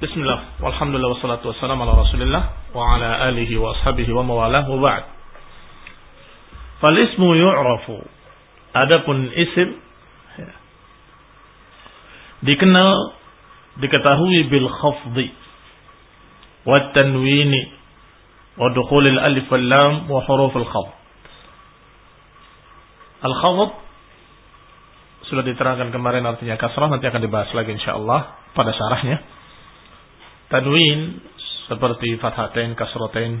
Bismillah, walhamdulillah, wassalatu wassalamu ala rasulillah wa ala alihi wa ashabihi wa mawalah wa ba'd. Fal ismu yu'rafu, adapun isim dikenal, diketahui bil khafdi wa tanwini wa dukhulil alif wal lam wa hurufil khafd. Al khafd sudah diterangkan kemarin, artinya kasrah, nanti akan dibahas lagi insyaallah pada syarahnya. Tanwin seperti fathatain, kasratain,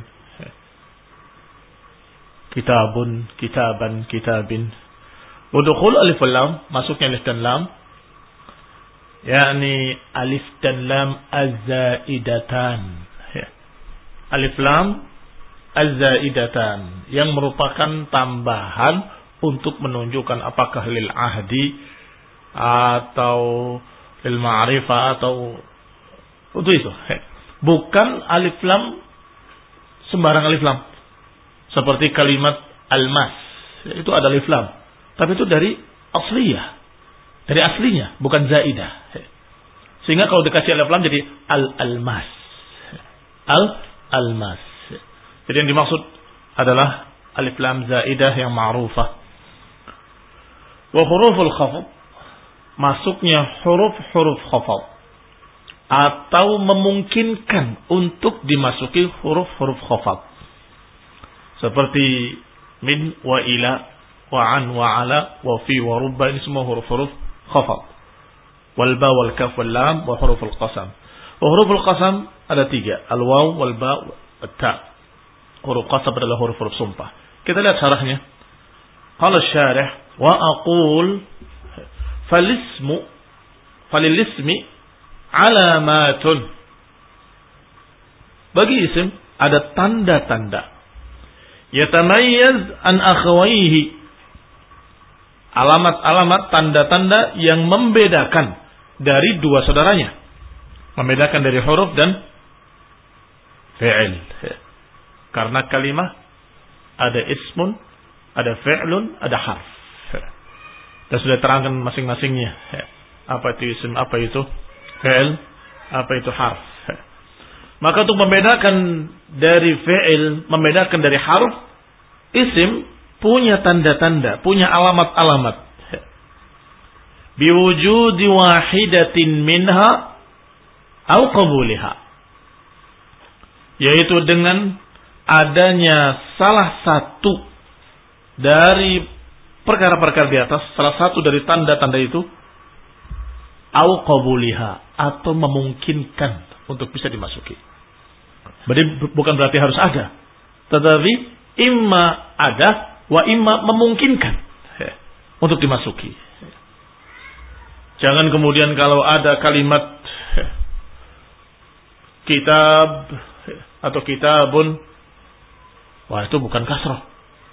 kitabun, kitaban, kitabin. Udkhul alif wal lam, masuknya alif dan lam, yakni alif dan lam az-zaidatan. Alif lam az-zaidatan yang merupakan tambahan untuk menunjukkan apakah lil ahdi atau lil ma'rifah atau untuk itu. Bukan alif lam sembarang alif lam. Seperti kalimat almas, itu ada alif lam, tapi itu dari asliyah, dari aslinya, bukan zaidah. Sehingga kalau dikasih alif lam jadi al-almas. Al-almas. Jadi yang dimaksud adalah alif lam zaidah yang ma'rufah. Wa huruful khafd, masuknya huruf-huruf khafd atau memungkinkan untuk dimasuki huruf-huruf khafd. Seperti min wa ila wa an wa ala wa fi wa rubba, ini semua huruf-huruf khafd. Wal ba wal kaf wal lam wa huruful qasam. Wa huruful qasam ada 3, al waw wal ba wal ta. Huruf qasam adalah huruf-huruf sumpah. Kita lihat syarahnya. Qala syarih wa aqul falil ismi alamatun. Bagi isim ada tanda-tanda. Yatamayyaz an akhawaihi. Alamat-alamat, tanda-tanda yang membedakan dari dua saudaranya. Membedakan dari huruf dan fi'il. Karena kalimah ada ismun, ada fi'lun, ada harf. Dan sudah terangkan masing-masingnya. Apa itu isim, apa itu fi'il, apa itu harf. Maka untuk membedakan dari fi'il, membedakan dari harf, isim punya tanda-tanda, punya alamat-alamat. Biwujudi wahidatin minha au qabuliha. Yaitu dengan adanya salah satu dari perkara-perkara di atas, salah satu dari tanda-tanda itu, au qabuliha, atau memungkinkan untuk bisa dimasuki. Berarti bukan berarti harus ada, tetapi imma ada wa imma memungkinkan untuk dimasuki. Jangan kemudian kalau ada kalimat kitab atau kitabun, wah itu bukan kasrah.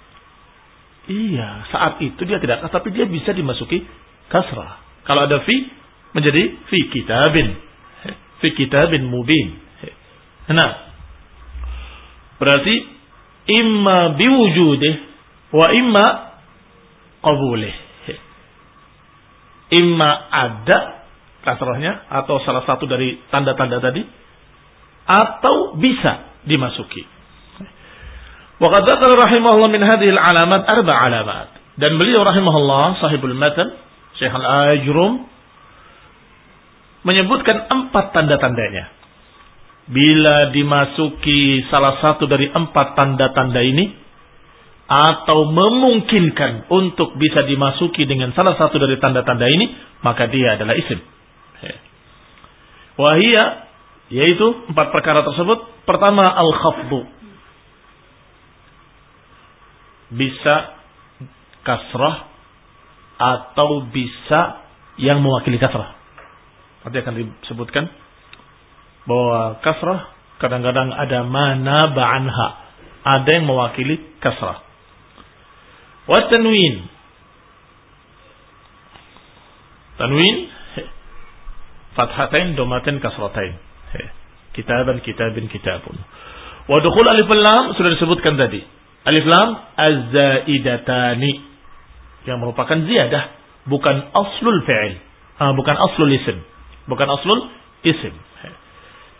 Iya, saat itu dia tidak kasrah, tapi dia bisa dimasuki kasrah. Kalau ada fi, menjadi fi kitabin mubin. Nah, berarti imma biwujudih wa imma qabulih. Imma ada kasrahnya atau salah satu dari tanda-tanda tadi, atau bisa dimasuki. Wa qad dzakara rahimahullah min hadhihi al-alamat 4 alamat. Dan beliau rahimahullah sahibul matan Syekh Al-Ajrum menyebutkan 4 tanda-tandanya. Bila dimasuki salah satu dari 4 tanda-tanda ini, atau memungkinkan untuk bisa dimasuki dengan salah satu dari tanda-tanda ini, maka dia adalah isim. Wahia, yaitu 4 perkara tersebut. Pertama, al-khafdu, bisa kasrah atau bisa yang mewakili kasrah. Nanti akan disebutkan bahwa kasrah kadang-kadang ada mana ba'anha, ada yang mewakili kasrah. Wa tanwin, fathatain, domatain, kasratain. Kitaban, kitabin, kitabun. Wa dukhul alif lam sudah disebutkan tadi. Alif lam az-zaidatani, yang merupakan ziyadah, bukan aslul fi'il, bukan aslul isim, bukan aslul isim.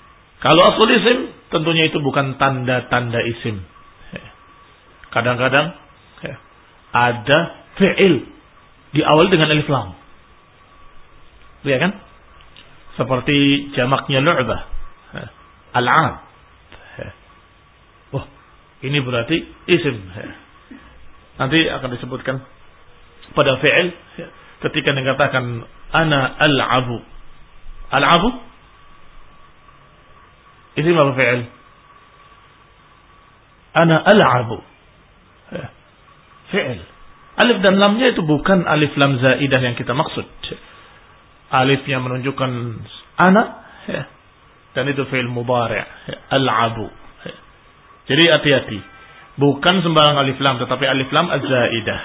Kalau aslul isim, tentunya itu bukan tanda-tanda isim. Kadang-kadang ada fi'il diawali dengan alif lam. Lihat kan? Seperti jamaknya lu'bah. Al-'ab. Wah, ini berarti isim. Nanti akan disebutkan pada fi'il ketika dikatakan ana al-'abu. Al-'abu isim apa fi'il? Ana al-'abu. Fi'il. Alif dan lamnya itu bukan alif lam zaidah yang kita maksud. Alifnya menunjukkan ana, dan itu fi'il mudhari', al-'abu. Jadi hati-hati. Bukan sembarang alif lam, tetapi alif lam az-zaidah.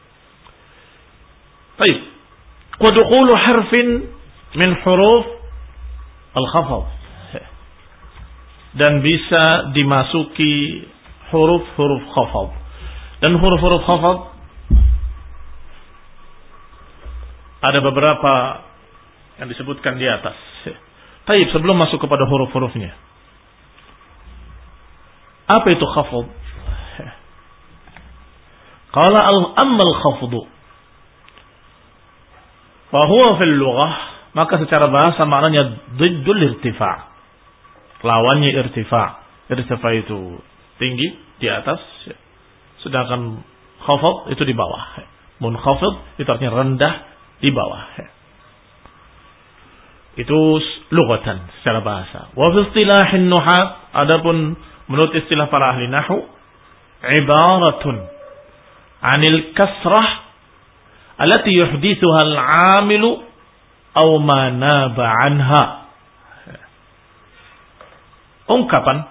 Baik. Wa dukhulu harfin min huruf al-khafd. Dan bisa dimasuki huruf-huruf khafd. Dan huruf-huruf khafd ada beberapa yang disebutkan di atas. Baik, sebelum masuk kepada huruf-hurufnya. Apa itu khafd? Qala ammal khafdu fa huwa fil lughah, maka secara bahasa maknanya diddul irtifa'. Lawannya irtifa'. Irtifa' itu tinggi di atas, sedangkan khafd itu di bawah. Munkhafid itu artinya rendah di bawah. Itu lughatan secara bahasa. Wa fi istilahin nuhat, adapun menurut istilah para ahli nahwu, ibaratun 'anil kasrah allati yuhdithuha al-'amilu aw ma naba 'anha. Ungkapan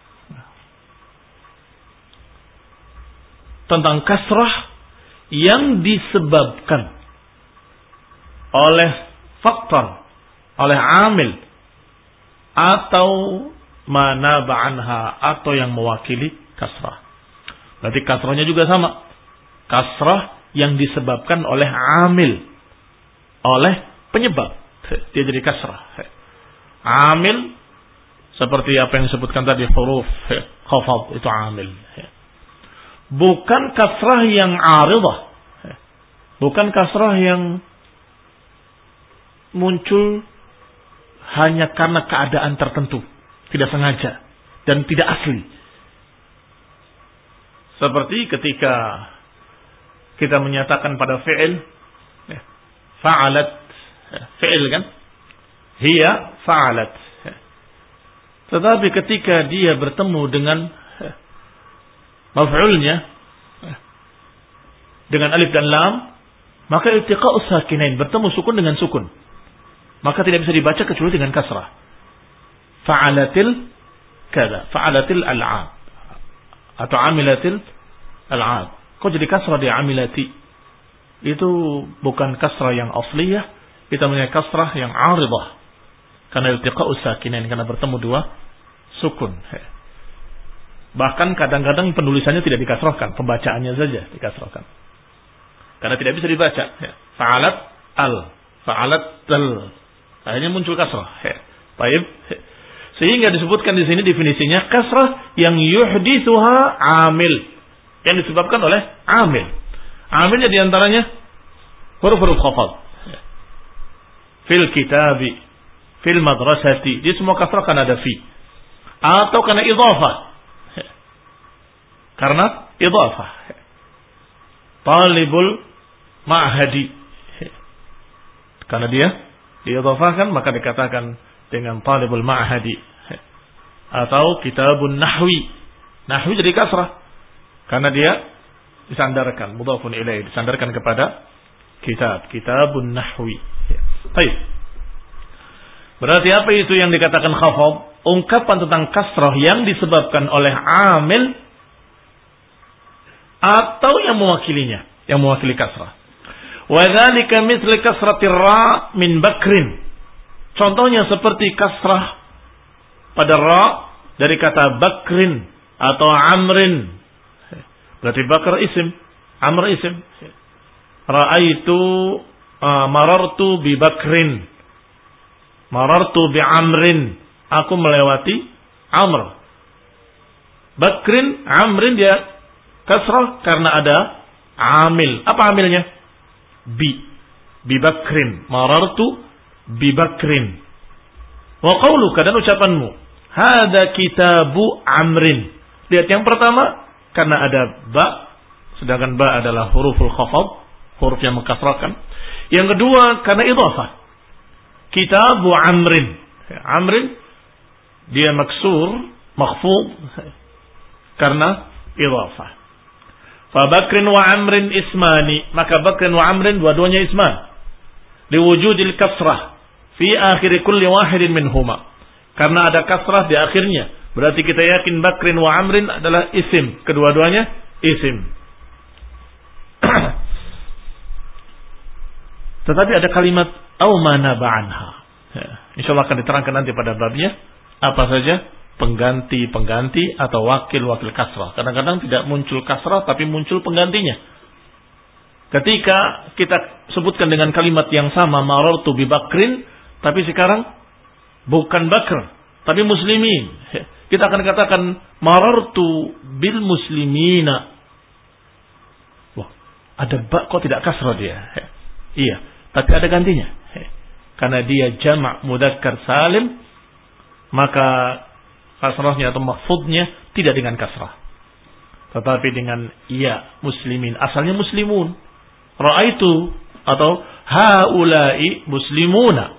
tentang kasrah yang disebabkan oleh faktor, oleh amil, atau mana ba'anha, atau yang mewakili kasrah. Berarti kasrahnya juga sama. Kasrah yang disebabkan oleh amil, oleh penyebab, dia jadi kasrah. Amil seperti apa yang disebutkan tadi, huruf khafad itu amil. Bukan kasrah yang aridah, bukan kasrah yang muncul hanya karena keadaan tertentu, tidak sengaja dan tidak asli. Seperti ketika kita menyatakan pada fi'il, fa'alat, fi'il kan, hiya fa'alat. Tetapi ketika dia bertemu dengan maf'ulnya dengan alif dan lam, maka iltiqa'us sakinain, bertemu sukun dengan sukun, maka tidak bisa dibaca kecuali dengan kasrah. Fa'alatil kada, fa'alatil al'ab, atau amilatil al'ab. Kok jadi kasrah di amilati? Itu bukan kasrah yang asliyah, kita punya kasrah yang aridah. Karena iltiqa'us sakinain, karena bertemu dua sukun. Bahkan kadang-kadang penulisannya tidak dikasrahkan, pembacaannya saja dikasrahkan. Karena tidak bisa dibaca. Fa'alat al, fa'alat al. Akhirnya muncul kasrah. Baik. Sehingga disebutkan di sini definisinya kasrah yang yuhdithuha amil, yang disebabkan oleh amil. Amilnya diantaranya huruf-huruf khafad. Fil kitabi, fil madrasati, di semua kasrah kan ada fi. Atau karena idhafah. Karena idhafah. Talibul ma'hadi, karena dia diidhafahkan maka dikatakan dengan talibul ma'hadi. Atau kitabun nahwi, nahwi jadi kasrah karena dia disandarkan, mudhafun ilaih, disandarkan kepada kitab, kitabun nahwi. Baik. Berarti apa itu yang dikatakan khafad? Ungkapan tentang kasrah yang disebabkan oleh amil atau yang mewakilinya, yang mewakili kasrah. Wa dzalika mithlu kasratir ra min bakrin. Contohnya seperti kasrah pada ra dari kata bakrin atau amrin. Berarti bakar isim, amr isim. Ra'aitu marartu bi bakrin, marartu bi amrin. Aku melewati Amr. Bakrin, Amrin dia kasrah karena ada amil. Apa amilnya? Bi Bakrin. Marartu bi Bakrin. Wa qauluka, dan ucapanmu, hada kitabu Amrin. Lihat yang pertama, karena ada ba, sedangkan ba adalah huruful khafad, huruf yang mengkasrahkan. Yang kedua, karena idhafah. Kitabu Amrin. Amrin, dia maksur, makhfud, karena idhafah. Fa Bakrin wa Amrin ismani. Maka Bakrin wa Amrin dua-duanya isman. Liwujudil kasrah fi akhir kulli wahidin minhuma. Karena ada kasrah di akhirnya. Berarti kita yakin Bakrin wa Amrin adalah isim. Kedua-duanya isim. Tetapi ada kalimat au manaba anha. Insyaallah akan diterangkan nanti pada babnya. Apa saja pengganti-pengganti atau wakil-wakil kasrah. Kadang-kadang tidak muncul kasrah tapi muncul penggantinya. Ketika kita sebutkan dengan kalimat yang sama, marartu bi Bakrin, tapi sekarang bukan Bakr, tapi muslimin. Kita akan katakan marartu bil muslimina. Wah, ada ba kok tidak kasrah dia? Iya, tapi ada gantinya. Karena dia jamak mudzakkar salim, maka kasrahnya atau mahfudnya tidak dengan kasrah. Tetapi dengan iya, muslimin. Asalnya muslimun. Ra'aitu atau haula'i muslimuna.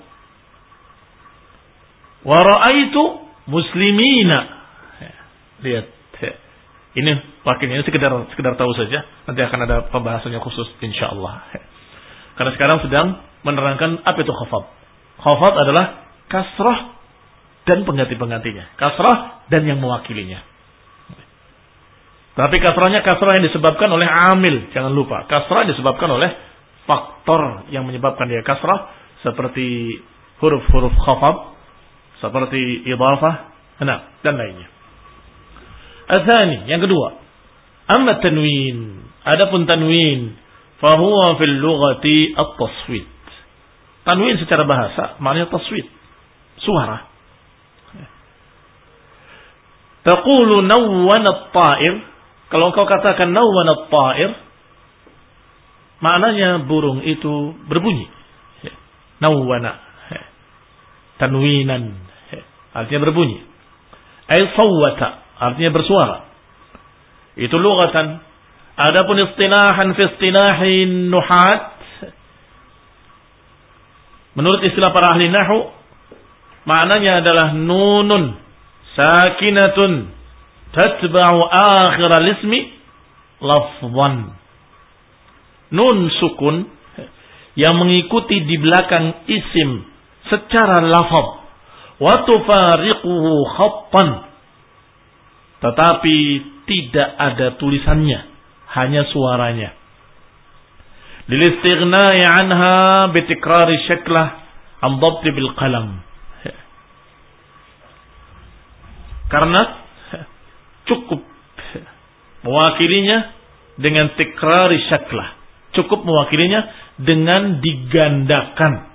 Wa ra'aitu muslimina. Lihat. Ini wakilnya sekedar tahu saja. Nanti akan ada pembahasannya khusus insyaallah. Karena sekarang sedang menerangkan apa itu khafad. Khafad adalah kasrah dan pengganti-penggantinya. Kasrah dan yang mewakilinya. Tapi kasrahnya kasrah yang disebabkan oleh amil. Jangan lupa. Kasrah disebabkan oleh faktor yang menyebabkan dia kasrah. Seperti huruf-huruf khafad. Seperti idhafah. Dan lainnya. Athani. Yang kedua. Amma tanwin. Adapun tanwin. Fahuwa fil lughati at-taswid. Tanwin secara bahasa. Maknanya taswid. Suara. Taqulu nawwana at-ta'ir. Kalau engkau katakan nawwana at-ta'ir, maknanya burung itu berbunyi. Nawwana. Tanwinan. Artinya berbunyi. Ay sawwata. Artinya bersuara. Itu lughatan. Adapun istilahan fi istilahin nuhat. Menurut istilah para ahli nahwu, maknanya adalah nunun sakinatun tatba'u akhir al-ismi lafzan. Nun sukun yang mengikuti di belakang isim secara lafaz. Wa tufariquhu khattan. Tetapi tidak ada tulisannya, hanya suaranya. Lil istighna'i anha bi tikrari syaklah am dhabt bil qalam. Karena cukup mewakilinya dengan tikrari syaklah. Cukup mewakilinya dengan digandakan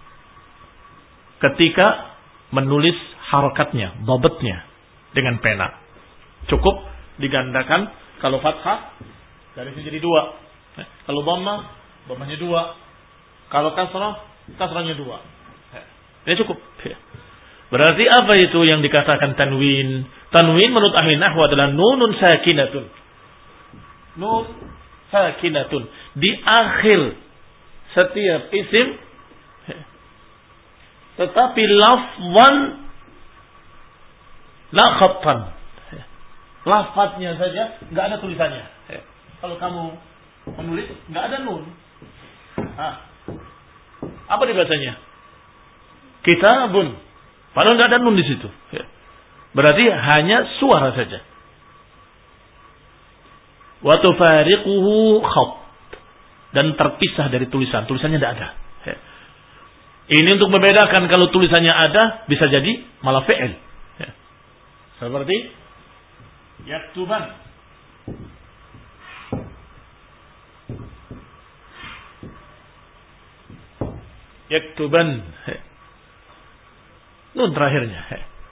ketika menulis harakatnya, dhabtnya dengan pena. Cukup digandakan. Kalau fathah garisnya jadi 2. Kalau dhammah, dhammahnya 2. Kalau kasrah, kasrahnya 2. Ya cukup. Berarti apa itu yang dikatakan tanwin? Tanwin menurut ahli nahwu adalah nunun sakinatun. Nun sakinatun. Di akhir setiap isim. Tetapi lafzan la khattan. Lafaznya saja, enggak ada tulisannya. Kalau kamu menulis, enggak ada nun. Apa dibacanya? Kitabun. Padahal enggak ada nun di situ. Berarti hanya suara saja. Wa tufariquhu khat. Dan terpisah dari tulisan. Tulisannya tidak ada. Ini untuk membedakan kalau tulisannya ada, bisa jadi malah fi'il. Seperti yaktuban. Yaktuban. Nun terakhirnya.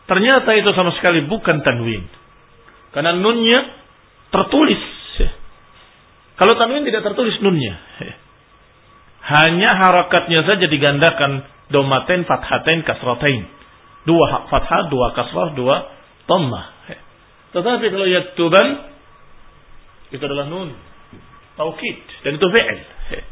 ternyata itu sama sekali bukan tanwin. Karena nunnya tertulis. Kalau tanwin tidak tertulis nunnya. Hanya harakatnya saja digandakan domatain, fathatain, kasratain. 2 fathah, 2 kasrah, 2 dhammah. Tetapi kalau yaktuban itu adalah nun taukid dan itu fi'il.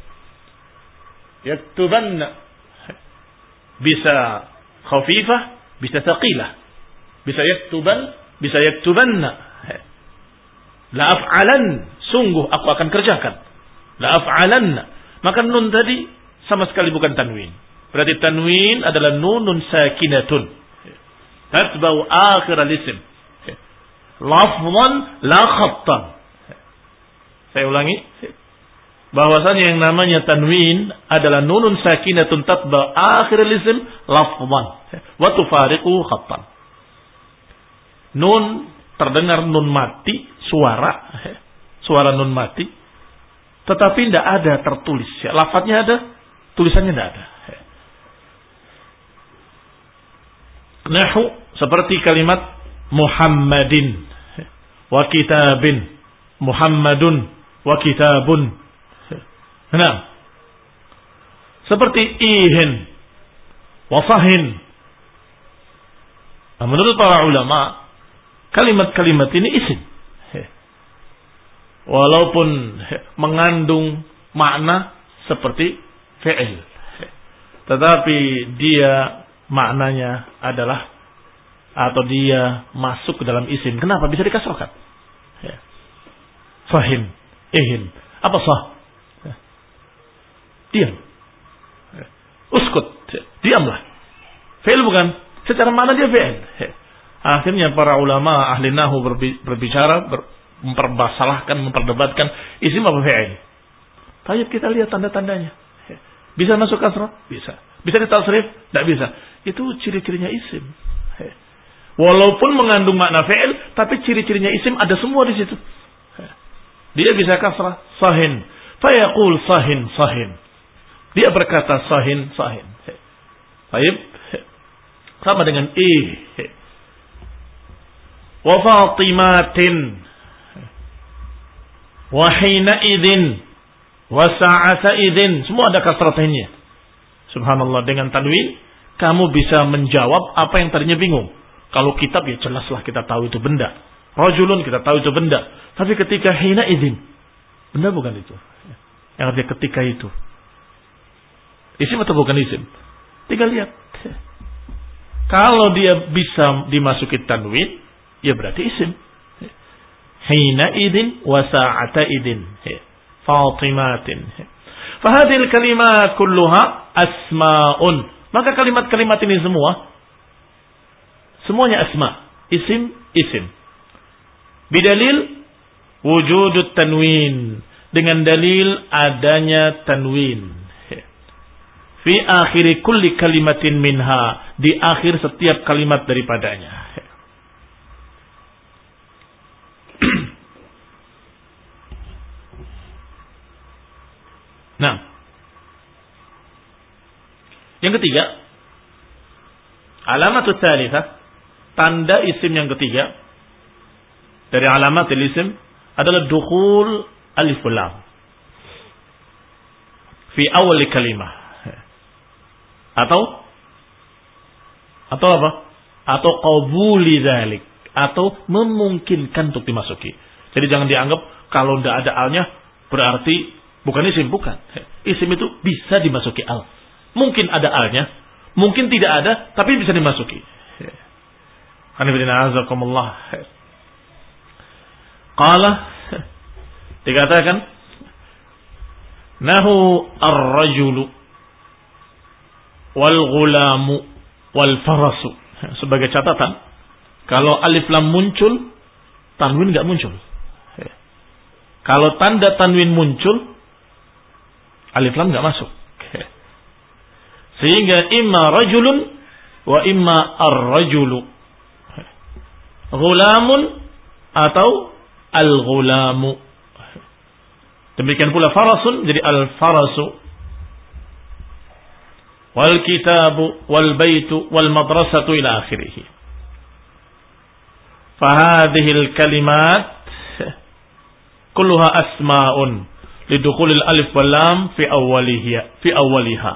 Yaktubanna bisa khafifah, bisa thaqilah. Bisa yaktuban, bisa yaktubanna. La af'alan, sungguh aku akan kerjakan. La af'alanna. Maka nun tadi sama sekali bukan tanwin. Berarti tanwin adalah nunun sakinatun. Tatba'u akhir al-ism. Lafzan la khattan. Saya ulangi. Bahwasanya yang namanya tanwin adalah nunun sakinatun tatba'u akhir al-ism lafzan. Wa tufariqu khattan. Nun terdengar nun mati, suara nun mati. Tetapi tidak ada tertulis. Lafadznya ada, tulisannya tidak ada. Nahu seperti kalimat Muhammadin wa kitabin, Muhammadun wa kitabun. Nah, seperti ihin wa sahin. Nah, menurut para ulama, kalimat-kalimat ini isim. Walaupun mengandung makna seperti fi'il. Tetapi dia maknanya adalah atau dia masuk ke dalam isim. Kenapa? Bisa dikasrahkan. Sahin, ihin. Apa sah? Diam. Uskut. Diamlah. Fi'il bukan? Secara makna dia fi'il. Akhirnya para ulama ahli nahu berbicara, memperdebatkan isim apa fi'il. Tapi kita lihat tanda-tandanya. Bisa masuk kasrah? Bisa. Bisa ditasrif? Tidak bisa. Itu ciri-cirinya isim. Walaupun mengandung makna fi'il, tapi ciri-cirinya isim ada semua di situ. Dia bisa kasrah, sahin. Fayaqul sahin, sahin. Dia berkata sahin, sahin. Baik. Sama dengan wa fatimatin wa hina idin wa sa'asa idin, semua ada kasratannya. Subhanallah, dengan tanwin kamu bisa menjawab apa yang tadinya bingung. Kalau kitab ya jelaslah kita tahu itu benda. Rajulun kita tahu itu benda. Tapi ketika hina idin, benda bukan itu. Yang artinya ketika itu. Isim atau bukan isim? Tinggal lihat. Kalau dia bisa dimasuki tanwin, ya berarti isim. Hina idin wa sa'ata idin. Fatimatin. Fahadil kalimat kulluha asma'un. Maka kalimat-kalimat ini semuanya asma. Isim, isim. Bidalil wujudut tanwin. Dengan dalil adanya tanwin. Fi akhiri kulli kalimatin minha. Di akhir setiap kalimat daripadanya. Nah, yang ketiga, alamat tsalitsah, tanda isim yang ketiga dari alamat isim adalah dukhul alif lam fi awal kalimah. Atau apa? Atau qabuli dzalik, atau memungkinkan untuk dimasuki. Jadi jangan dianggap kalau tidak ada alnya berarti bukan isim, bukan. Isim itu bisa dimasuki al. Mungkin ada alnya, mungkin tidak ada, tapi bisa dimasuki. Alhamdulillah. Qala, dikatakan, nahu ar-rajulu wal ghulamu wal farasu. Sebagai catatan, kalau alif lam muncul, tanwin enggak muncul. Kalau tanda tanwin muncul, alif lam enggak masuk. Sehingga imma rajulun wa imma ar-rajulu. Ghulamun atau al-ghulamu. Demikian pula farasun jadi al-farasu. Wal kitabu wal baitu wal madrasatu ila akhirih. Fahadhil kalimat kulluha asma'un lidukhulil alif wal lam fi awwaliha.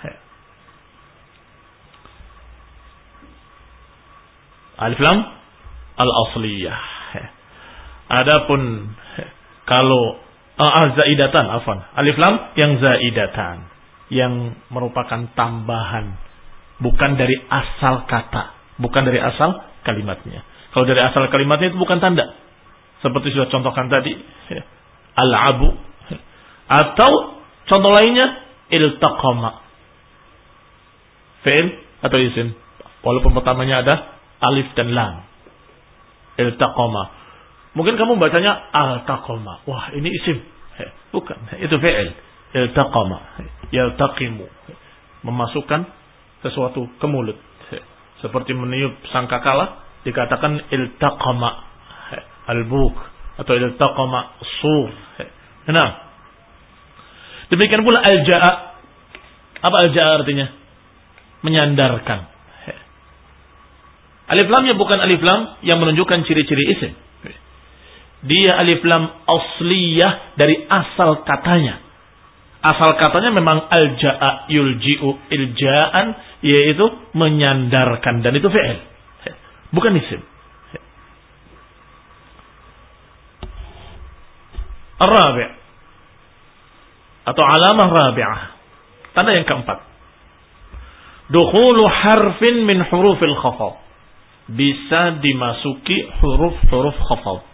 Alif lam al-asliyah. Adapun kalau zaidatan, alif lam yang zaidatan, yang merupakan tambahan, bukan dari asal kata, bukan dari asal kalimatnya. Kalau dari asal kalimatnya itu bukan tanda, seperti sudah contohkan tadi, al-abu, atau contoh lainnya iltaqama, fi'il atau isim, walaupun pertamanya ada alif dan lam. Iltaqama, mungkin kamu bacanya altaqama, wah ini isim, bukan, itu fi'il. Iltaqama, yaltaqimu, memasukkan sesuatu ke mulut, seperti meniup sangkakala dikatakan iltaqama al-buk atau iltaqama sur. Nah, demikian pula al-ja'a. Apa al-ja'a artinya? Menyandarkan. Alif lamnya bukan alif lam yang menunjukkan ciri-ciri isim. Dia alif lam asliyah dari asal katanya. Asal katanya memang al-ja'a yulji'u ilja'an, yaitu menyandarkan, dan itu fi'il, bukan isim. Ar-rabi' atau alamah rabi'ah, tanda yang keempat, dukhulu harfin min hurufil khafad, bisa dimasuki huruf-huruf khafad.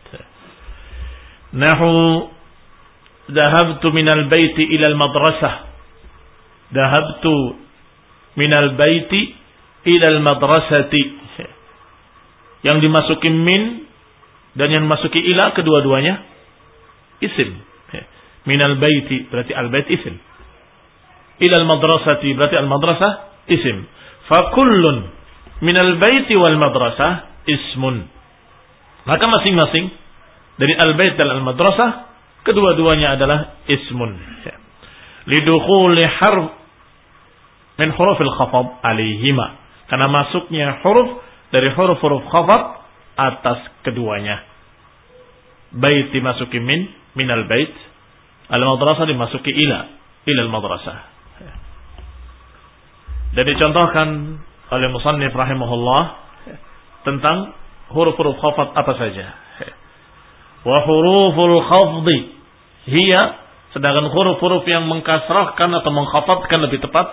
Nahu dhahabtu minal baiti ilal madrasah, dhahabtu minal baiti ilal madrasati, yang dimasuki min dan yang dimasuki ila kedua-duanya isim. Minal baiti berarti al bait isim, ilal madrasati berarti al madrasah isim. Fa kullun minal baiti wal madrasah ismun, maka masing-masing dari al bait dan al madrasah kedua-duanya adalah ismun. Lidukhuli harf min hurufil khafad alaihima, karena masuknya huruf dari huruf-huruf khafad atas keduanya. Bait dimasuki minal bait, al-madrasah dimasuki ilal madrasah. Dan dicontohkan oleh musannif rahimahullah tentang huruf-huruf khafad apa saja. Wa huruful khafdi hiya, sedangkan huruf-huruf yang mengkasrahkan atau mengkhafadkan lebih tepat,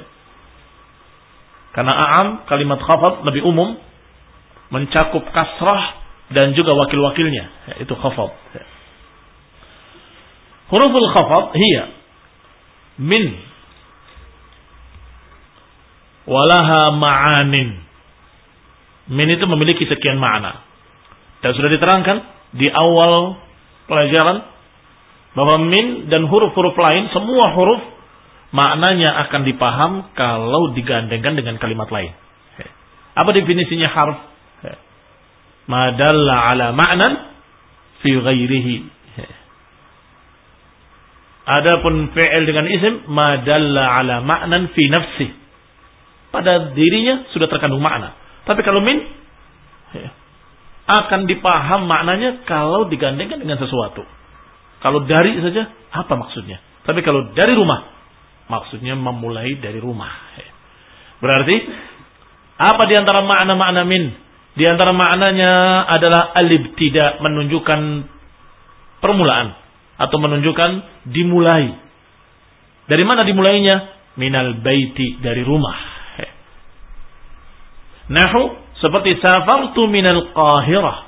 karena a'am kalimat khafad lebih umum, mencakup kasrah dan juga wakil-wakilnya, itu khafad. Huruful khafad hiya min walaha ma'anin. Min itu memiliki sekian makna, dan sudah diterangkan di awal pelajaran bahwa min dan huruf-huruf lain, semua huruf maknanya akan dipaham kalau digandengkan dengan kalimat lain. Apa definisinya harf? Ma dalla ala ma'nan fi ghairihi. Adapun fi'il dengan isim, ma dalla ala ma'nan fi nafsi, pada dirinya sudah terkandung makna. Tapi kalau min akan dipaham maknanya kalau digandengkan dengan sesuatu. Kalau dari saja, apa maksudnya? Tapi kalau dari rumah, maksudnya memulai dari rumah. Berarti apa di antara makna-makna min? Di antara maknanya adalah al-ibtida, menunjukkan permulaan atau menunjukkan dimulai. Dari mana dimulainya? Minal baiti, dari rumah. Nahu seperti safartu minal Qahirah,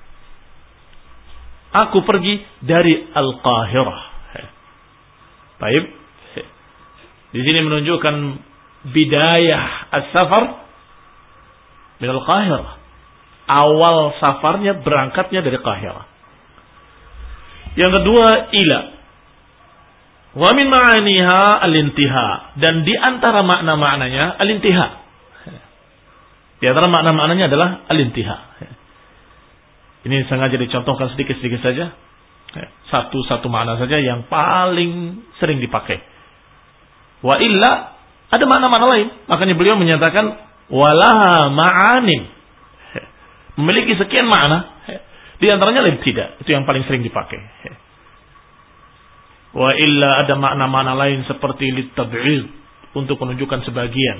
aku pergi dari Al-Qahirah. Baik. Di sini menunjukkan bidayah as-safar min al-Qahirah. Awal safarnya, berangkatnya dari Qahirah. Yang kedua, ila. Wa min ma'aniha al-intiha, dan di antara makna-maknanya al-intiha. Di antara makna-maknanya adalah al-intiha. Ini sengaja dicontohkan sedikit-sedikit saja. Satu-satu makna saja yang paling sering dipakai. Wa illa, ada makna-makna lain. Makanya beliau menyatakan walaha ma'anin, memiliki sekian makna. Di antaranya al-ibtida, itu yang paling sering dipakai. Wa illa ada makna-makna lain seperti litab'id, untuk menunjukkan sebagian.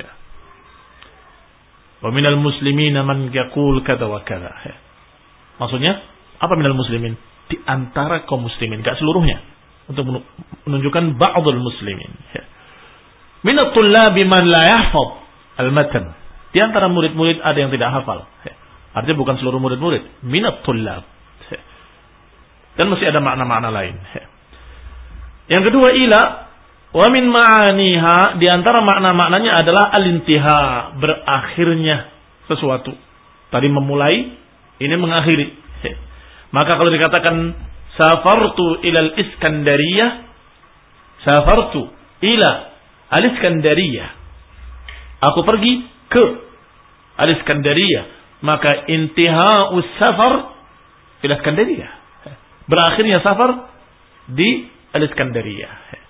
Wa minal muslimina man yaqul kada wa kada. Maksudnya apa minal muslimin? Di antara kaum muslimin, enggak seluruhnya. Untuk menunjukkan ba'dul muslimin. Minat tullabi man la yahfaz al-matan. Di antara murid-murid ada yang tidak hafal. Artinya bukan seluruh murid-murid. Minat tullab. Dan masih ada makna-makna lain. Yang kedua, ila. Wa min ma'aniha. Di antara makna-maknanya adalah al-intiha. Berakhirnya sesuatu. Tadi memulai, ini mengakhiri. Maka kalau dikatakan safartu ilal Iskandariyah. Safartu ila al-Iskandariyah. Aku pergi ke al-Iskandariyah. Maka intiha'us safar ila Iskandariyah. Berakhirnya safar di al-Iskandariyah.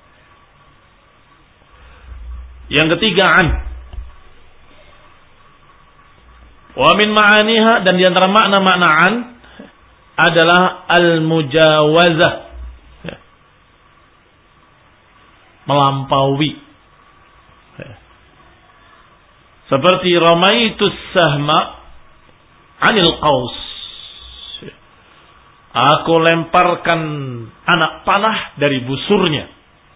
Yang ketiga, an. Wa min ma'aniha, dan di antara makna-makna an adalah al-mujawazah. Melampaui. Seperti ramaitus sahma anil qaus. Aku lemparkan anak panah dari busurnya.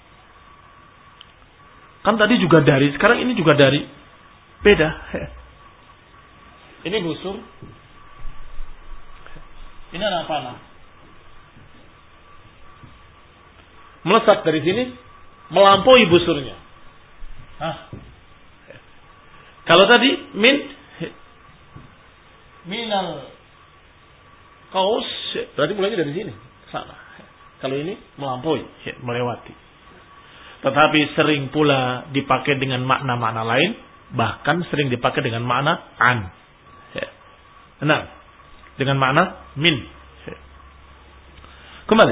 Kan tadi juga dari, sekarang ini juga dari. Beda. Ini busur. Ini anak panah. Melesat dari sini, melampaui busurnya. Kalau tadi minal qaus, berarti mulainya dari sini ke sana. Kalau ini melampaui, melewati. Tetapi sering pula dipakai dengan makna-makna lain, bahkan sering dipakai dengan makna an. Nah, dengan makna min. Kembali.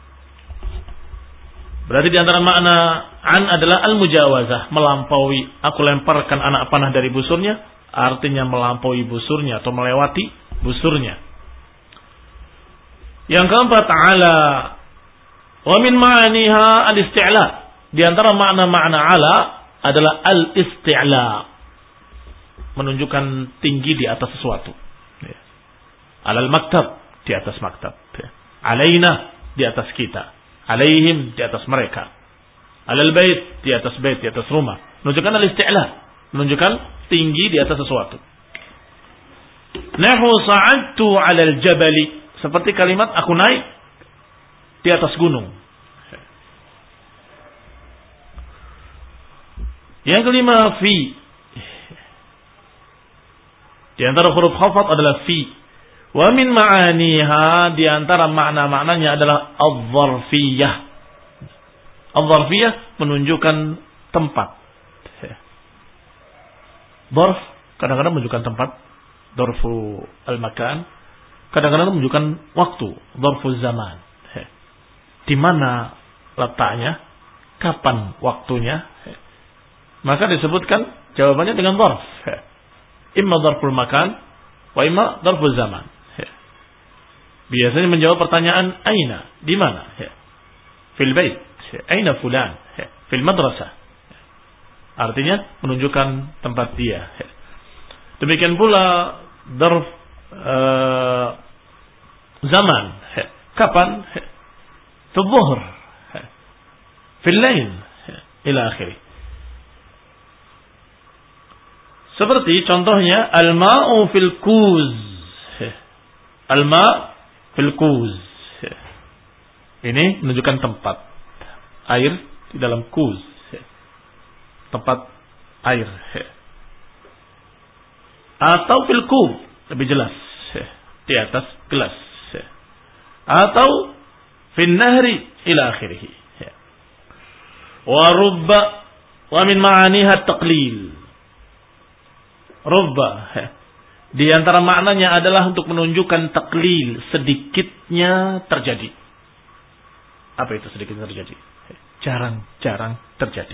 Berarti di antara makna an adalah al-mujawazah, melampaui. Aku lemparkan anak panah dari busurnya, artinya melampaui busurnya atau melewati busurnya. Yang keempat, ala. Wa min ma'aniha al-isti'la. Di antara makna-makna ala adalah al-isti'la. Menunjukkan tinggi di atas sesuatu. Alal maktab, di atas maktab. Alaina, di atas kita. Alaihim, di atas mereka. Alal bait, di atas bait, di atas rumah. Menunjukkan al-isti'la. Menunjukkan tinggi di atas sesuatu. Nahu sa'adtu 'alal jabali. Seperti kalimat aku naik di atas gunung. Yang kelima, fi. Di antara huruf khafat adalah fi. Wa min ma'aniha, di antara makna-maknanya adalah adz-dzarfiyah. Adz-dzarfiyah menunjukkan tempat. Dzarf kadang-kadang menunjukkan tempat, dzarfu al-makan. Kadang-kadang menunjukkan waktu, dzarfu zaman. Di mana letaknya, kapan waktunya. Maka disebutkan jawabannya dengan dzarf. Imma dzarful makan wa imma dzarful zaman. Biasanya menjawab pertanyaan aina, di mana? Fil bait, aina fulan, fil madrasah. Artinya menunjukkan tempat dia. Demikian pula dzarf zaman, kapan? Fi dhuhr, fil lail, ila akhirih. Seperti contohnya al-ma'u fil kuz. Al-ma' fil kuz. Ini menunjukkan tempat. Air di dalam kuz. Tempat air. Atau fil kub, lebih jelas. Di atas gelas. Atau fil nahri ila akhirih. Wa rubba wa min ma'aniha taqlil. Rubba. Di antara maknanya adalah untuk menunjukkan taklil, sedikitnya terjadi. Apa itu sedikitnya terjadi? Jarang-jarang terjadi.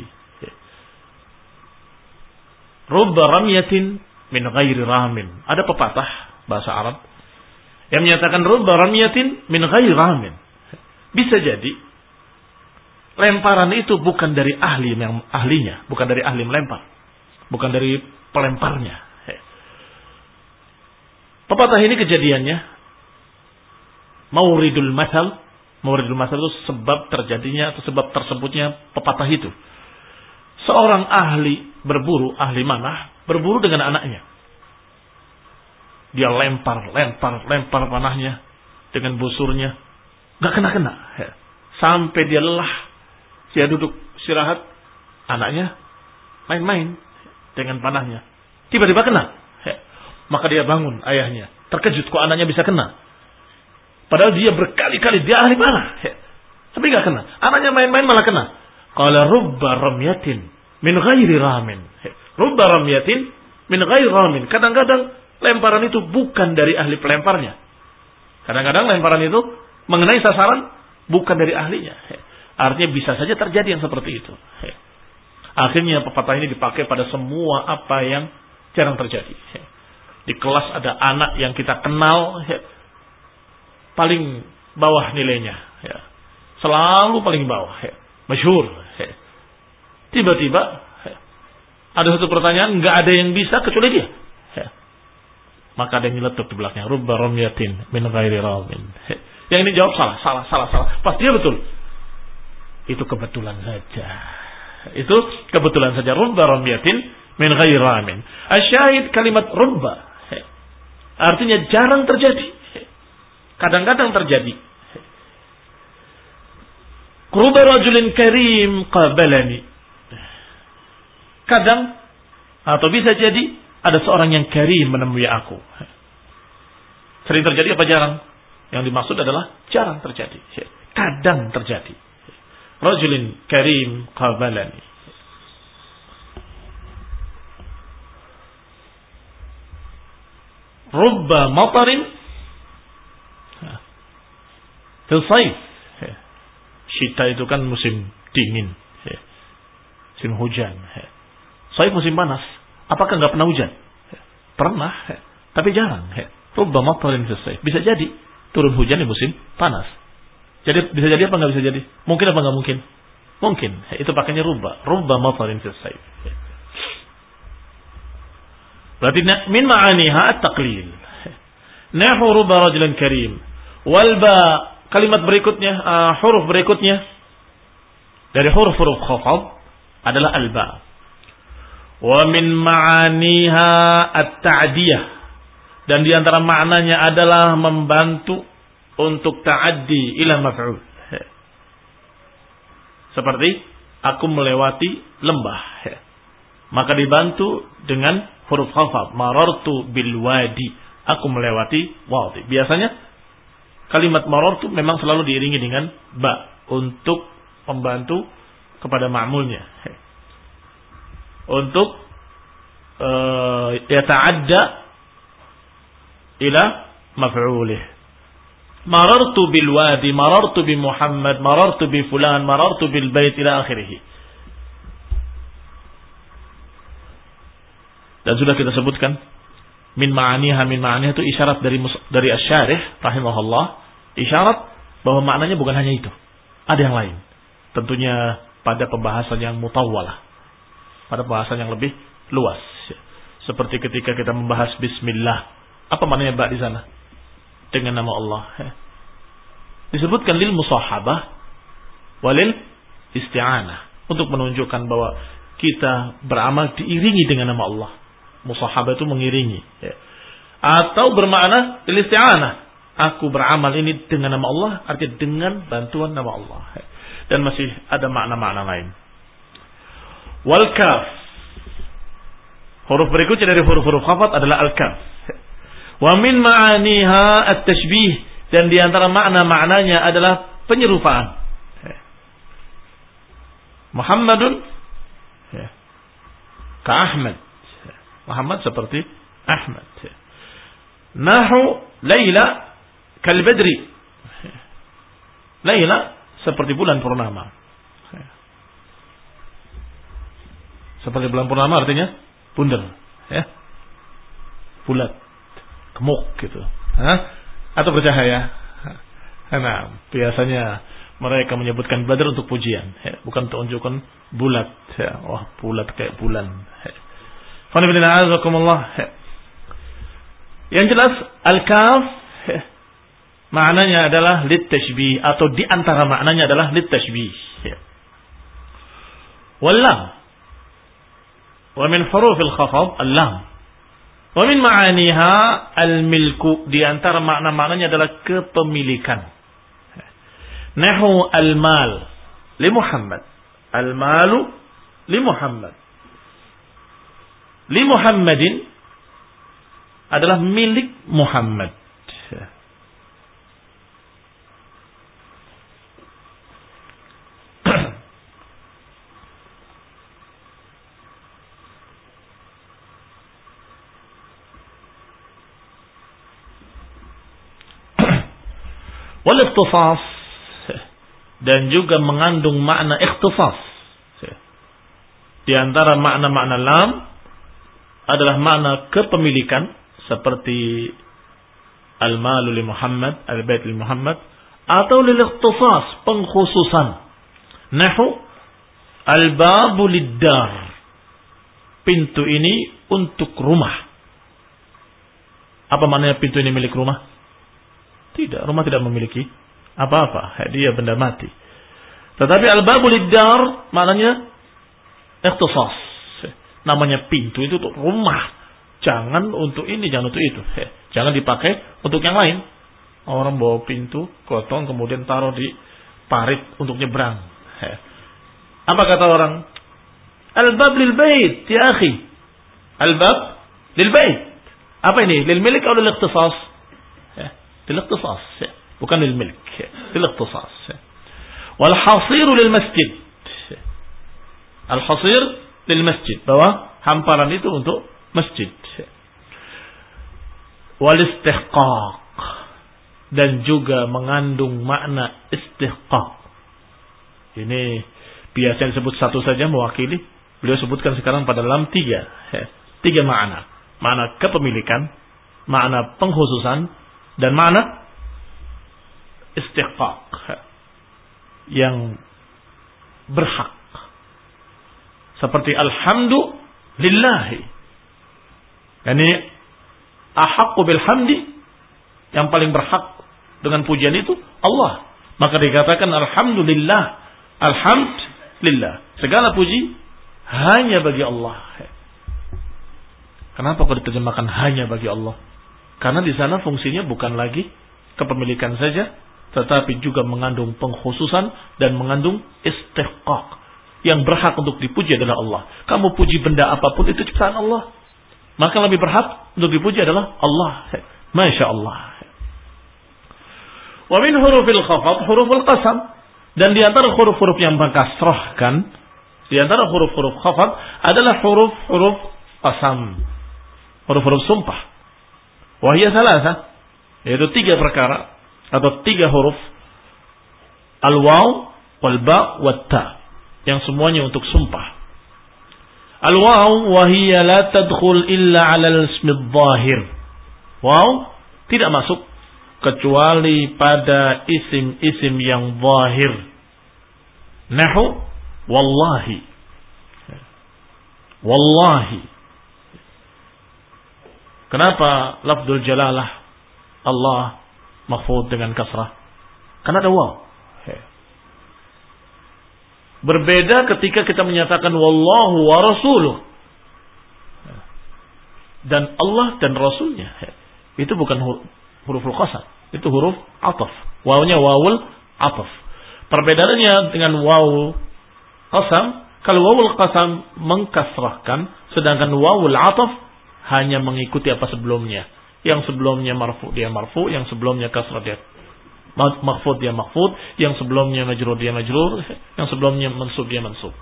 Rubba ramyatin min ghairi ramin. Ada pepatah bahasa Arab, yang menyatakan rubba ramyatin min ghairi ramin. Bisa jadi lemparan itu bukan dari ahlinya, bukan dari ahli melempar, bukan dari pelemparnya. Pepatah ini kejadiannya mauridul masal itu sebab terjadinya atau sebab tersebutnya pepatah itu. Seorang ahli berburu, ahli manah, berburu dengan anaknya. Dia lempar panahnya dengan busurnya, gak kena. Sampai dia lelah, dia duduk istirahat, anaknya main-main dengan panahnya. Tiba-tiba kena. Maka dia bangun, ayahnya. Terkejut kok anaknya bisa kena. Padahal dia berkali-kali, dia ahli panah. Tapi gak kena. Anaknya main-main malah kena. Qala rubba ramyatin min ghairi ramin. Rubba ramyatin min ghairi ramin. Kadang-kadang lemparan itu bukan dari ahli pelemparnya. Kadang-kadang lemparan itu mengenai sasaran bukan dari ahlinya. Artinya bisa saja terjadi yang seperti itu. Akhirnya pepatah ini dipakai pada semua apa yang jarang terjadi. Di kelas ada anak yang kita kenal paling bawah nilainya. Selalu paling bawah. Masyhur. Tiba-tiba ada satu pertanyaan, nggak ada yang bisa kecuali dia. Maka ada yang nyeletuk di belakangnya, rubba ramyatin min ghairi ramin. Yang ini jawab salah. Pas dia betul. Itu kebetulan saja. Rubba ramyatin min ghairi ramin. Asyahid kalimat rubba. Artinya jarang terjadi. Kadang-kadang terjadi. Rubba rajulin karim qabalani. Kadang atau bisa jadi ada seorang yang karim menemui aku. Sering terjadi apa jarang? Yang dimaksud adalah jarang terjadi. Kadang terjadi. Rajulin karim qabalani. Rubba matarin fil saif. Syita itu kan musim dingin, musim hujan. Saif musim panas. Apakah enggak pernah hujan? Pernah, tapi jarang. Rubba matarin fil saif. Bisa jadi turun hujan di musim panas. Jadi bisa jadi apa enggak bisa jadi? Mungkin apa enggak mungkin? Mungkin. Itu pakainya rubba matarin fil saif. Berarti min ma'aniha at-taqlil. Nahu rubba rajulan karim. Wal ba, kalimat berikutnya, huruf berikutnya dari huruf-huruf khafad adalah al-ba. Wa min ma'aniha at-ta'diyah. Dan di antara maknanya adalah membantu untuk ta'addi ila maf'ul. Seperti aku melewati lembah. Maka dibantu dengan huruf khafad, marartu bil wadi, aku melewati wadi. Biasanya kalimat marartu memang selalu diiringi dengan ba untuk membantu kepada ma'mulnya. Untuk yata'adda ila maf'ulih. Marartu bil wadi, marartu bi Muhammad, marartu bi fulan, marartu bil bait ila akhirih. Dan sudah kita sebutkan min ma'aniha itu isyarat dari asy-syarih rahimahullah, isyarat bahwa maknanya bukan hanya itu, ada yang lain. Tentunya pada pembahasan yang mutawwalah, pada pembahasan yang lebih luas. Seperti ketika kita membahas bismillah, apa maknanya ba di sana? Dengan nama Allah. Disebutkan lil musahabah walil isti'anah, untuk menunjukkan bahwa kita beramal diiringi dengan nama Allah. Musahabah itu mengiringi, atau bermakna isti'anah, aku beramal ini dengan nama Allah, artinya dengan bantuan nama Allah. Dan masih ada makna-makna lain. Wal kaf, huruf berikutnya dari huruf-huruf khafat adalah al kaf. Wa min ma'aniha at-tashbih, dan di antara makna-maknanya adalah penyerupaan. Muhammadun ka Ahmad, Muhammad seperti Ahmad. Nahu Laila kal badri, Laila seperti bulan purnama. Seperti bulan purnama artinya bundar, bulat. gemuk gitu. Atau bercahaya. Nah, biasanya mereka menyebutkan Badr untuk pujian, bukan untuk unjukkan bulat. Wah, bulat kayak bulan. Yang jelas al-kaf maknanya adalah lit-tashbih, atau di antara maknanya adalah lit-tashbih. Wal-lam, wa min hurufil khafad al-lam, wa min ma'aniha al-milku, di antara makna-maknanya adalah kepemilikan. Nahu al-mal li Muhammad, al-malu li Muhammad, li Muhammadin adalah milik Muhammad. Wal ikhtisas, dan juga mengandung makna ikhtisas. Di antara makna-makna lam adalah makna kepemilikan, seperti al-malu li Muhammad, al-bait li Muhammad, atau lil ikhtisas, pengkhususan. Nahu al-babu lid-dar, pintu ini untuk rumah. Apa maknanya pintu ini milik rumah? Tidak, rumah tidak memiliki apa-apa, dia benda mati. Tetapi al-babu lid-dar maknanya ikhtisas. Namanya pintu itu untuk rumah. Jangan untuk ini, jangan untuk itu. Jangan dipakai untuk yang lain. Orang bawa pintu gotong kemudian taruh di parit untuk nyebrang. Apa kata orang? Al-bab lil bait, ya akhi. Al-bab lil bait. Apa ini? Lil milik atau lil ikhtisas? Lil ikhtisas, bukan lil milik. Lil ikhtisas. Wal hasir lil masjid. Al hasir lil masjid, bahwa hamparan itu untuk masjid. Wal istihqaq, dan juga mengandung makna istihqaq. Ini biasa disebut satu saja mewakili. Beliau sebutkan sekarang pada dalam tiga makna. Makna kepemilikan, makna pengkhususan, dan makna istihqaq, yang berhak. Seperti alhamdu lillahi, yani ahaqqu bil hamdi, yang paling berhak dengan pujian itu Allah. Maka dikatakan alhamdulillah, alhamd lillah, segala puji hanya bagi Allah. Kenapa kok diterjemahkan hanya bagi Allah? Karena di sana fungsinya bukan lagi kepemilikan saja, tetapi juga mengandung pengkhususan dan mengandung istihqaq. Yang berhak untuk dipuji adalah Allah. Kamu puji benda apapun itu ciptaan Allah, maka lebih berhak untuk dipuji adalah Allah. Masya Allah. Wa min hurufil khafad huruful qasam, dan di antara huruf-huruf yang mengkasrahkan, di antara huruf-huruf khafad adalah huruf-huruf qasam, huruf-huruf sumpah. Wahia salasa, yaitu 3 perkara atau 3 huruf, al-waw, wal-ba, wat-ta, yang semuanya untuk sumpah. Al-waw wahia la tadkhul illa 'ala al-ismi adh-dhahir. Waw tidak masuk kecuali pada isim-isim yang zahir. Nahu wallahi. Wallahi. Kenapa lafzul jalalah Allah mahfuz dengan kasrah? Karena ada waw. Berbeda ketika kita menyatakan wallahu wa rasuluh, dan Allah dan Rasulnya. Itu bukan huruful qasam, itu huruf ataf. Wawnya wawul ataf. Perbedaannya dengan waw qasam, kalau wawul qasam mengkasrahkan, sedangkan wawul ataf hanya mengikuti apa sebelumnya. Yang sebelumnya marfu dia marfu, yang sebelumnya kasrah dia makhfud dia makhfud, yang sebelumnya majrur dia majrur, yang sebelumnya mansub dia mansub.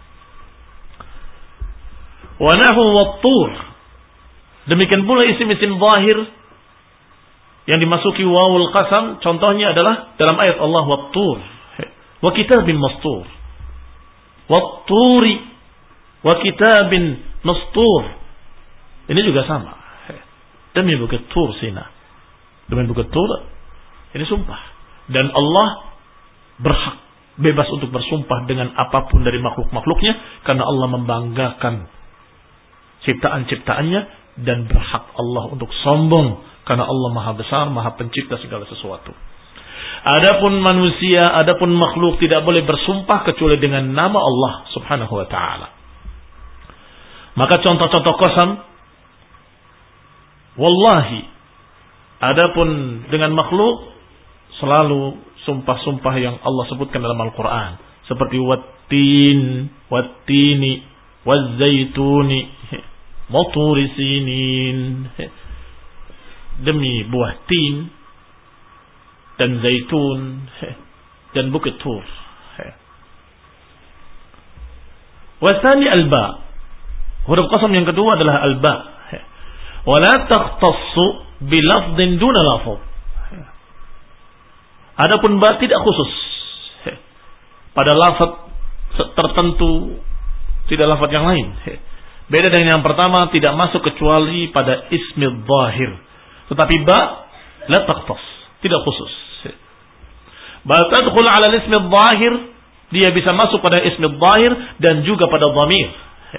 Wa nahu wat-tur. Demikian pula isim-isim zahir yang dimasuki wawul qasam, contohnya adalah dalam ayat Allah wat-tur, wa kitabin mastur, wat-turi, wa kitabin mastur. Ini juga sama. Demi bukit Tur Sina. Demi betul, ini sumpah. Dan Allah berhak bebas untuk bersumpah dengan apapun dari makhluk-makhluknya, karena Allah membanggakan ciptaan-ciptaannya, dan berhak Allah untuk sombong karena Allah Maha Besar, Maha Pencipta segala sesuatu. Adapun manusia, adapun makhluk tidak boleh bersumpah kecuali dengan nama Allah Subhanahu wa taala. Maka contoh-contoh qasam, wallahi, adapun dengan makhluk selalu sumpah-sumpah yang Allah sebutkan dalam Al-Qur'an, seperti wattin, wattini, wazzaituni, waturi sinin, demi buah tin dan zaitun dan bukit tur. Wasani alba, huruf qasam yang kedua adalah alba. Wala takhtassu bilafdhin duna lafdh. Adapun ba tidak khusus pada lafaz tertentu, tidak lafaz yang lain. Beda dengan yang pertama, tidak masuk kecuali pada ismi dhahir. Tetapi ba la takhtas, tidak khusus. Ba tadkhul ala ismi dhahir, dia bisa masuk pada ismi dhahir dan juga pada dhamir.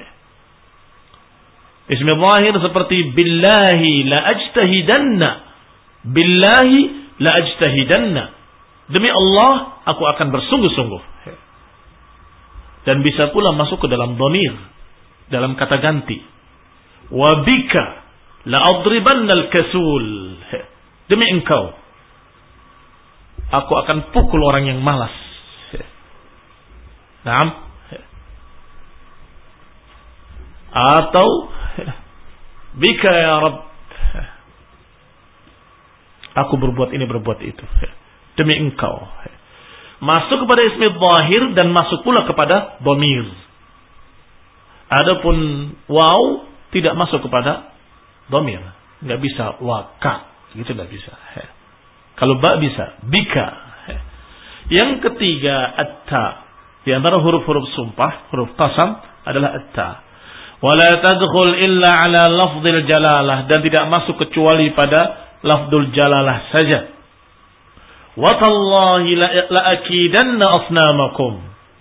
Ismi dhahir seperti billahi la ajtahidanna. Billahi la ajtahidanna. Demi Allah aku akan bersungguh-sungguh. Dan bisa pula masuk ke dalam dhamir, dalam kata ganti. Wa bika la adribanna al-kasul. Demi engkau aku akan pukul orang yang malas. Naam. Atau bika ya Rabb, aku berbuat ini berbuat itu demi engkau. Masuk kepada ismi dhahir dan masuk pula kepada dhamir. Adapun waw tidak masuk kepada dhamir, enggak bisa waka, gitu enggak bisa. Kalau ba bisa, bika. Yang ketiga at-ta. Di antara huruf-huruf sumpah, huruf qasam adalah at-ta. Wala tadkhul illa ala lafdzil jalalah, dan tidak masuk kecuali pada lafdzul jalalah saja. Wa tallahi la akidanna asnamakum.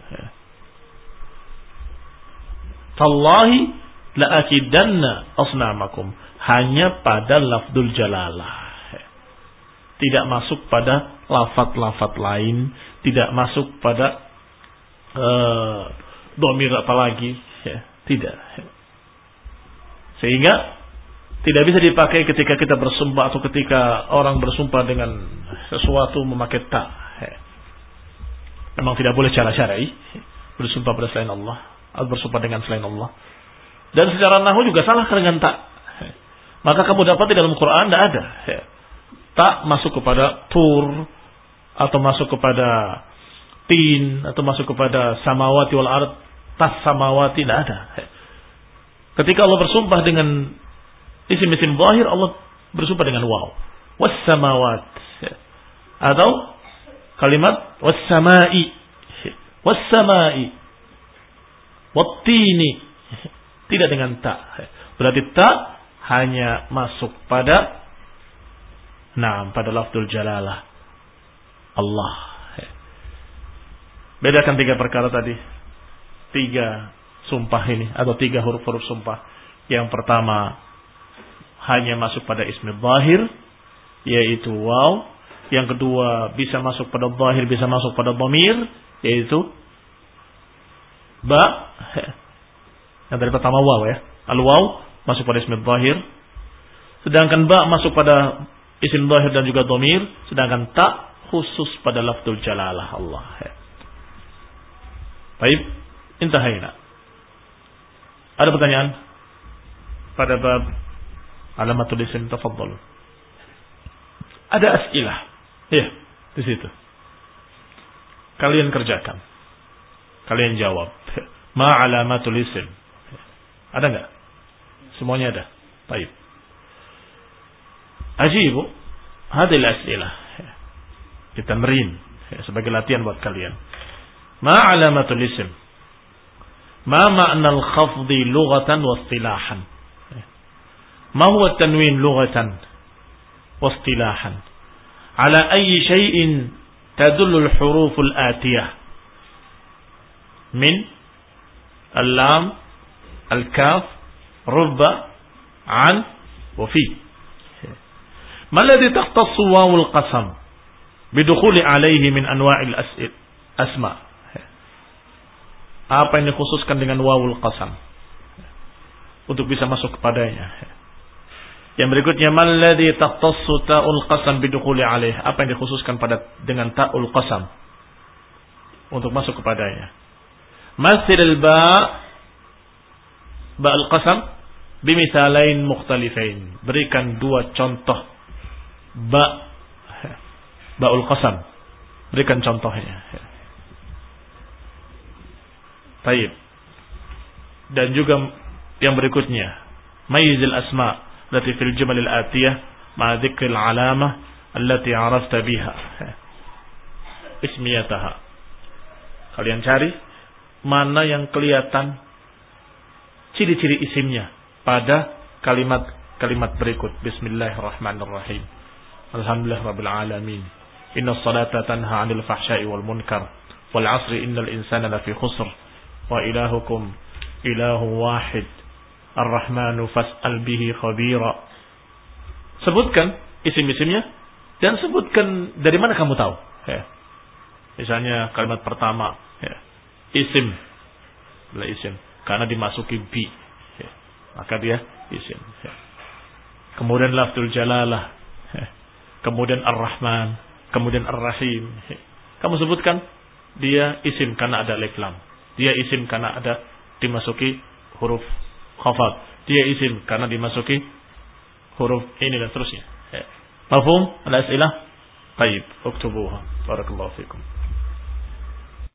Tallahi la akidanna asnamakum, hanya pada lafdzul jalalah. Tidak masuk pada lafaz-lafaz lain, tidak masuk pada dhamir apalagi, tidak. Sehingga tidak bisa dipakai ketika kita bersumpah atau ketika orang bersumpah dengan sesuatu memakai ta. Memang tidak boleh cara syar'i bersumpah pada selain Allah atau bersumpah dengan selain Allah. Dan secara nahwu juga salah dengan ta. Maka kamu dapat di dalam Quran tidak ada ta masuk kepada tur, atau masuk kepada tin, atau masuk kepada samawati wal ard. Tas samawati tidak ada. Ketika Allah bersumpah dengan isim-isim zahir, Allah bersumpah dengan waw. Was samawat. Atau kalimat was samai. Was samai. Wattini. Tidak dengan ta. Berarti ta hanya masuk pada pada lafzul jalalah Allah. Bedakan tiga perkara tadi. Tiga sumpah ini, atau tiga huruf-huruf sumpah. Yang pertama hanya masuk pada ismi zahir, yaitu waw. Yang kedua bisa masuk pada zahir, bisa masuk pada dhamir, yaitu ba. Yang dari pertama waw ya. Al-waw masuk pada ismi zahir. Sedangkan ba masuk pada isim zahir dan juga dhamir, sedangkan ta khusus pada lafzul jalalah Allah. Baik, intahaina. Ada pertanyaan pada bab alamatul isim? Tafadhal. Ada as'ilah. Iya, di situ. Kalian kerjakan. Kalian jawab. Ma alamatul isim? Ada enggak? Semuanya ada. Baik. Ajibu hadil as'ilah. Kita merin sebagai latihan buat kalian. Ma alamatul isim? Ma ma'na al-khafdi lughatan wa istilahan? Ma huwa tanwin lughatan? واصطلاحا على أي شيء تدل الحروف الآتية من اللام الكاف رب عن وفي. ما الذي تختص واو القسم بدخول عليه من أنواع الأسماء. Apa yang dikhususkan dengan wawul qasam untuk bisa masuk kepadanya. Yang berikutnya, malladzi taqtassu ta'ul qasam bidukhuli alaih. Apa yang dikhususkan dengan ta'ul qasam untuk masuk kepadanya. Mathil ba'al qasam bimithalain mukhtalifain. Berikan dua contoh ba'ul qasam. Berikan contohnya. Baik. Dan juga yang berikutnya, mayizil asma' lati fil jumalil atiyah ma'a dzikril alamah allati 'arafta biha ismiyataha. Kalian cari mana yang kelihatan ciri-ciri isimnya pada kalimat-kalimat berikut. Bismillahirrahmanirrahim. Alhamdulillahirabbil alamin. Innas salata tanha 'anil fahsya'i wal munkar. Wal 'asri innal insana lafi khusr. Wa ilahukum ilahu wahid. Ar-Rahmanu fas'al bihi khabira. Sebutkan isim-isimnya dan sebutkan dari mana kamu tahu. Ya. Misalnya kalimat pertama, ya. Isim. Karena dimasuki bi. Ya. Maka dia isim. Ya. Kemudian lafzul jalalah. Ya. Kemudian Ar-Rahman. Kemudian Ar-Rahim. Ya. Kamu sebutkan dia isim karena ada alif lam. Dia isim karena ada dimasuki huruf khafad. Dia isim karena dimasuki huruf ini dan seterusnya. Mafhum? Al-as'ilah? Baik, uktubuha. Barakallahu fikum.